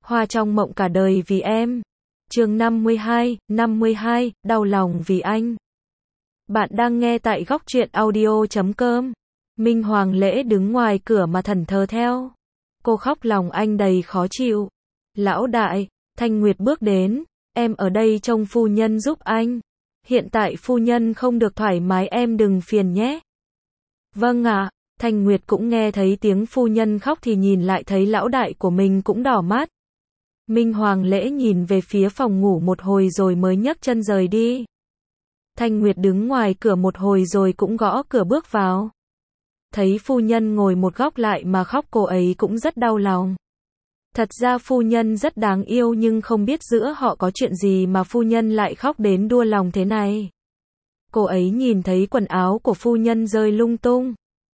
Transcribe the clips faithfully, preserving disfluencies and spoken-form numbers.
Hoa trong mộng cả đời vì em. Chương năm mươi hai, năm mươi hai, đau lòng vì anh. Bạn đang nghe tại góc truyện audio chấm com. Minh Hoàng Lễ đứng ngoài cửa mà thẫn thờ theo. Cô khóc lòng anh đầy khó chịu. Lão đại, Thanh Nguyệt bước đến, em ở đây trông phu nhân giúp anh. Hiện tại phu nhân không được thoải mái, em đừng phiền nhé. Vâng ạ. Thanh Nguyệt cũng nghe thấy tiếng phu nhân khóc thì nhìn lại thấy lão đại của mình cũng đỏ mắt. Minh Hoàng Lễ nhìn về phía phòng ngủ một hồi rồi mới nhấc chân rời đi. Thanh Nguyệt đứng ngoài cửa một hồi rồi cũng gõ cửa bước vào. Thấy phu nhân ngồi một góc lại mà khóc, cô ấy cũng rất đau lòng. Thật ra phu nhân rất đáng yêu nhưng không biết giữa họ có chuyện gì mà phu nhân lại khóc đến đua lòng thế này. Cô ấy nhìn thấy quần áo của phu nhân rơi lung tung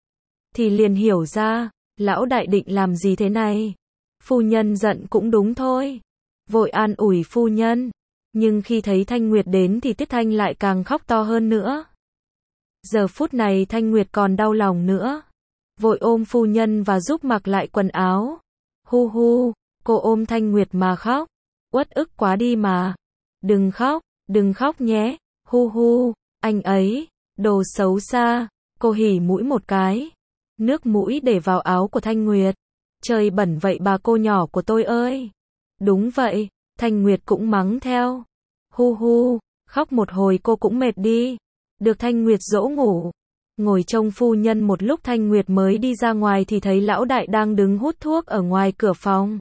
thì liền hiểu ra, lão đại định làm gì thế này. Phu nhân giận cũng đúng thôi. Vội an ủi phu nhân. Nhưng khi thấy Thanh Nguyệt đến thì Tiết Thanh lại càng khóc to hơn nữa. Giờ phút này Thanh Nguyệt còn đau lòng nữa. Vội ôm phu nhân và giúp mặc lại quần áo. Hu hu, cô ôm Thanh Nguyệt mà khóc. Uất ức quá đi mà. Đừng khóc, đừng khóc nhé. Hu hu, anh ấy, đồ xấu xa. Cô hỉ mũi một cái. Nước mũi để vào áo của Thanh Nguyệt. Trời bẩn vậy bà cô nhỏ của tôi ơi. Đúng vậy, Thanh Nguyệt cũng mắng theo. Hu hu, khóc một hồi cô cũng mệt đi. Được Thanh Nguyệt dỗ ngủ. Ngồi trông phu nhân một lúc Thanh Nguyệt mới đi ra ngoài thì thấy lão đại đang đứng hút thuốc ở ngoài cửa phòng.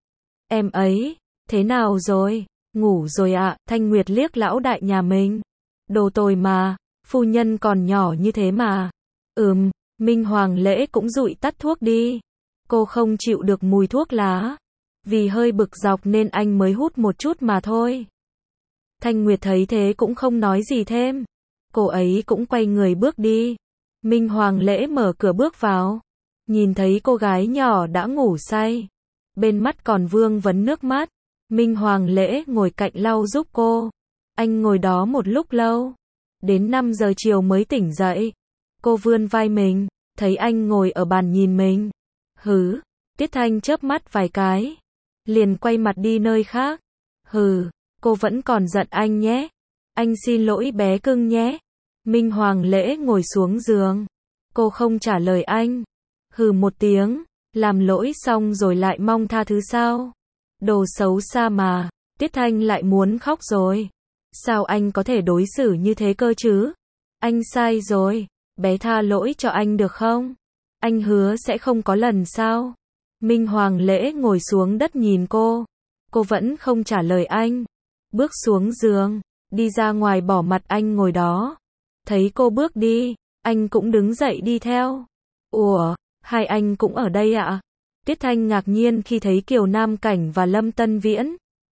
Em ấy, thế nào rồi? Ngủ rồi ạ. Thanh Nguyệt liếc lão đại nhà mình. Đồ tồi mà, phu nhân còn nhỏ như thế mà. Ừm, Minh Hoàng Lễ cũng dụi tắt thuốc đi. Cô không chịu được mùi thuốc lá. Vì hơi bực dọc nên anh mới hút một chút mà thôi. Thanh Nguyệt thấy thế cũng không nói gì thêm. Cô ấy cũng quay người bước đi. Minh Hoàng Lễ mở cửa bước vào. Nhìn thấy cô gái nhỏ đã ngủ say. Bên mắt còn vương vấn nước mắt. Minh Hoàng Lễ ngồi cạnh lau giúp cô. Anh ngồi đó một lúc lâu. Đến năm giờ chiều mới tỉnh dậy. Cô vươn vai mình. Thấy anh ngồi ở bàn nhìn mình. Hứ, Tiết Thanh chớp mắt vài cái. Liền quay mặt đi nơi khác. Hừ, cô vẫn còn giận anh nhé. Anh xin lỗi bé cưng nhé. Minh Hoàng Lễ ngồi xuống giường. Cô không trả lời anh. Hừ một tiếng, làm lỗi xong rồi lại mong tha thứ sao? Đồ xấu xa mà. Tiết Thanh lại muốn khóc rồi. Sao anh có thể đối xử như thế cơ chứ? Anh sai rồi. Bé tha lỗi cho anh được không? Anh hứa sẽ không có lần sau. Minh Hoàng Lễ ngồi xuống đất nhìn cô. Cô vẫn không trả lời anh. Bước xuống giường, đi ra ngoài bỏ mặt anh ngồi đó. Thấy cô bước đi, anh cũng đứng dậy đi theo. Ủa, hai anh cũng ở đây ạ? Tiết Thanh ngạc nhiên khi thấy Kiều Nam Cảnh và Lâm Tân Viễn.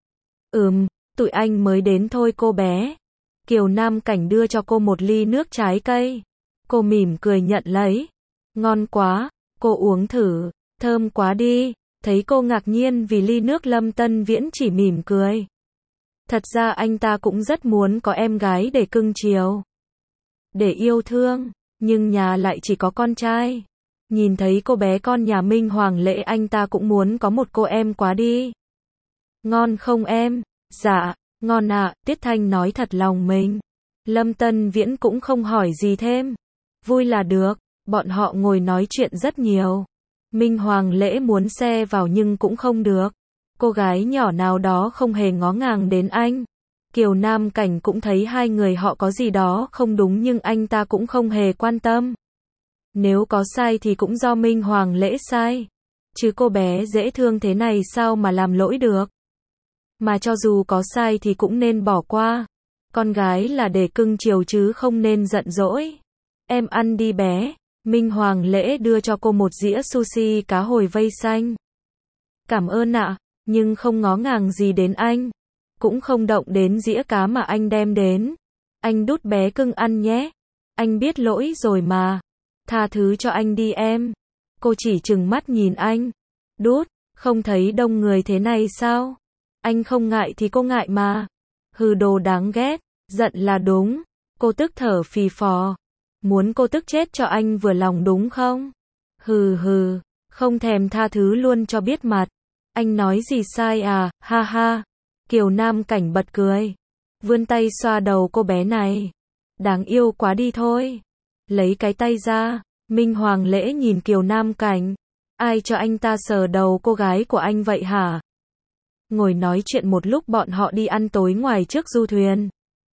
Ừm, tụi anh mới đến thôi cô bé. Kiều Nam Cảnh đưa cho cô một ly nước trái cây. Cô mỉm cười nhận lấy. Ngon quá, cô uống thử, thơm quá đi. Thấy cô ngạc nhiên vì ly nước, Lâm Tân Viễn chỉ mỉm cười. Thật ra anh ta cũng rất muốn có em gái để cưng chiều, để yêu thương, nhưng nhà lại chỉ có con trai. Nhìn thấy cô bé con nhà Minh Hoàng Lễ anh ta cũng muốn có một cô em quá đi. Ngon không em? Dạ, ngon ạ, Tiết Thanh nói thật lòng mình. Lâm Tân Viễn cũng không hỏi gì thêm. Vui là được, bọn họ ngồi nói chuyện rất nhiều. Minh Hoàng Lễ muốn xe vào nhưng cũng không được. Cô gái nhỏ nào đó không hề ngó ngàng đến anh. Kiều Nam Cảnh cũng thấy hai người họ có gì đó không đúng nhưng anh ta cũng không hề quan tâm. Nếu có sai thì cũng do Minh Hoàng Lễ sai. Chứ cô bé dễ thương thế này sao mà làm lỗi được. Mà cho dù có sai thì cũng nên bỏ qua. Con gái là để cưng chiều chứ không nên giận dỗi. Em ăn đi bé. Minh Hoàng Lễ đưa cho cô một dĩa sushi cá hồi vây xanh. Cảm ơn ạ, nhưng không ngó ngàng gì đến anh. Cũng không động đến dĩa cá mà anh đem đến. Anh đút bé cưng ăn nhé. Anh biết lỗi rồi mà. Tha thứ cho anh đi em. Cô chỉ trừng mắt nhìn anh. Đút, không thấy đông người thế này sao? Anh không ngại thì cô ngại mà. Hừ đồ đáng ghét, giận là đúng. Cô tức thở phì phò. Muốn cô tức chết cho anh vừa lòng đúng không? Hừ hừ, không thèm tha thứ luôn cho biết mặt. Anh nói gì sai à, ha ha. Kiều Nam Cảnh bật cười. Vươn tay xoa đầu cô bé này. Đáng yêu quá đi thôi. Lấy cái tay ra. Minh Hoàng Lễ nhìn Kiều Nam Cảnh. Ai cho anh ta sờ đầu cô gái của anh vậy hả? Ngồi nói chuyện một lúc bọn họ đi ăn tối ngoài trước du thuyền.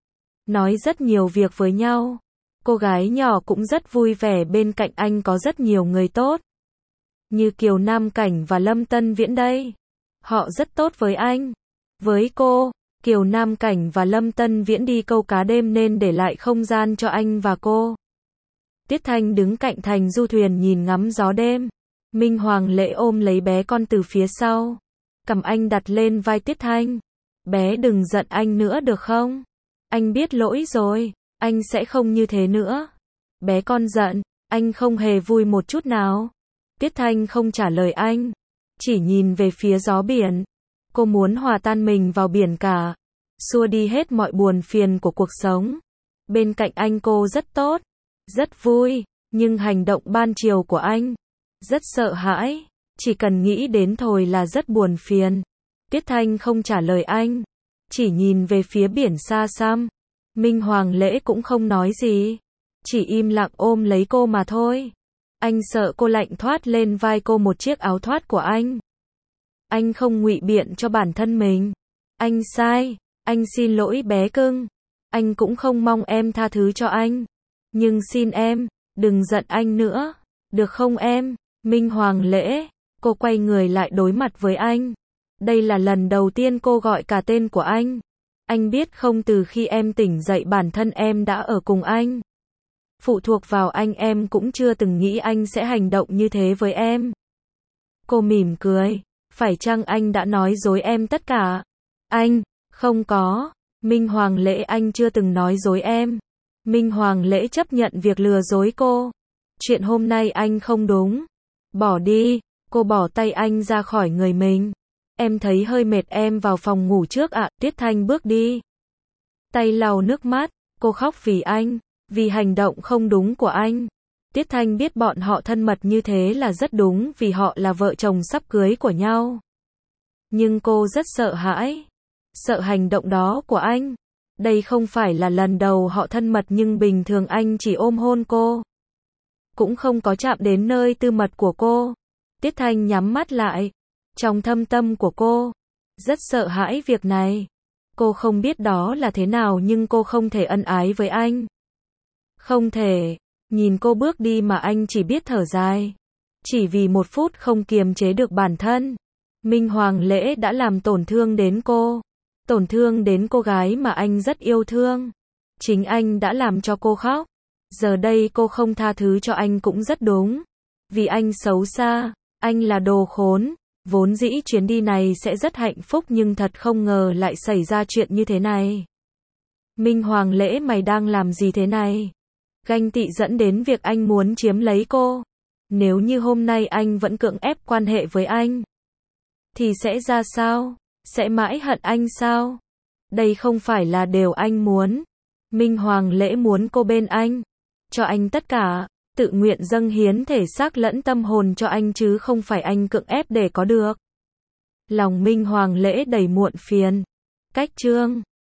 Nói rất nhiều việc với nhau. Cô gái nhỏ cũng rất vui vẻ, bên cạnh anh có rất nhiều người tốt. Như Kiều Nam Cảnh và Lâm Tân Viễn đây. Họ rất tốt với anh. Với cô, Kiều Nam Cảnh và Lâm Tân Viễn đi câu cá đêm nên để lại không gian cho anh và cô. Tiết Thanh đứng cạnh thành du thuyền nhìn ngắm gió đêm. Minh Hoàng Lễ ôm lấy bé con từ phía sau. Cầm anh đặt lên vai Tiết Thanh. Bé đừng giận anh nữa được không? Anh biết lỗi rồi, anh sẽ không như thế nữa. Bé con giận, anh không hề vui một chút nào. Tiết Thanh không trả lời anh, chỉ nhìn về phía gió biển. Cô muốn hòa tan mình vào biển cả, xua đi hết mọi buồn phiền của cuộc sống. Bên cạnh anh cô rất tốt, rất vui, nhưng hành động ban chiều của anh, rất sợ hãi, chỉ cần nghĩ đến thôi là rất buồn phiền. Tiết Thanh không trả lời anh, chỉ nhìn về phía biển xa xăm. Minh Hoàng Lễ cũng không nói gì, chỉ im lặng ôm lấy cô mà thôi. Anh sợ cô lạnh thoát lên vai cô một chiếc áo thoát của anh. Anh không ngụy biện cho bản thân mình. Anh sai, anh xin lỗi bé cưng. Anh cũng không mong em tha thứ cho anh. Nhưng xin em, đừng giận anh nữa, được không em? Minh Hoàng Lễ, cô quay người lại đối mặt với anh. Đây là lần đầu tiên cô gọi cả tên của anh. Anh biết không, từ khi em tỉnh dậy bản thân em đã ở cùng anh. Phụ thuộc vào anh, em cũng chưa từng nghĩ anh sẽ hành động như thế với em. Cô mỉm cười, phải chăng anh đã nói dối em tất cả? Anh, không có. Minh Hoàng Lễ, anh chưa từng nói dối em. Minh Hoàng Lễ chấp nhận việc lừa dối cô. Chuyện hôm nay anh không đúng. Bỏ đi, cô bỏ tay anh ra khỏi người mình. Em thấy hơi mệt, em vào phòng ngủ trước ạ. Tiết Thanh bước đi. Tay lau nước mắt, cô khóc vì anh, vì hành động không đúng của anh. Tiết Thanh biết bọn họ thân mật như thế là rất đúng vì họ là vợ chồng sắp cưới của nhau. Nhưng cô rất sợ hãi. Sợ hành động đó của anh. Đây không phải là lần đầu họ thân mật, nhưng bình thường anh chỉ ôm hôn cô. Cũng không có chạm đến nơi tư mật của cô. Tiết Thanh nhắm mắt lại. Trong thâm tâm của cô, rất sợ hãi việc này. Cô không biết đó là thế nào, nhưng cô không thể ân ái với anh. Không thể. Nhìn cô bước đi mà anh chỉ biết thở dài. Chỉ vì một phút không kiềm chế được bản thân. Minh Hoàng Lễ đã làm tổn thương đến cô. Tổn thương đến cô gái mà anh rất yêu thương. Chính anh đã làm cho cô khóc. Giờ đây cô không tha thứ cho anh cũng rất đúng. Vì anh xấu xa, anh là đồ khốn. Vốn dĩ chuyến đi này sẽ rất hạnh phúc, nhưng thật không ngờ lại xảy ra chuyện như thế này. Minh Hoàng Lễ, mày đang làm gì thế này? Ganh tị dẫn đến việc anh muốn chiếm lấy cô. Nếu như hôm nay anh vẫn cưỡng ép quan hệ với anh, thì sẽ ra sao? Sẽ mãi hận anh sao? Đây không phải là điều anh muốn. Minh Hoàng Lễ muốn cô bên anh, cho anh tất cả, tự nguyện dâng hiến thể xác lẫn tâm hồn cho anh chứ không phải anh cưỡng ép để có được. Lòng Minh Hoàng Lễ đầy muộn phiền. Cách chương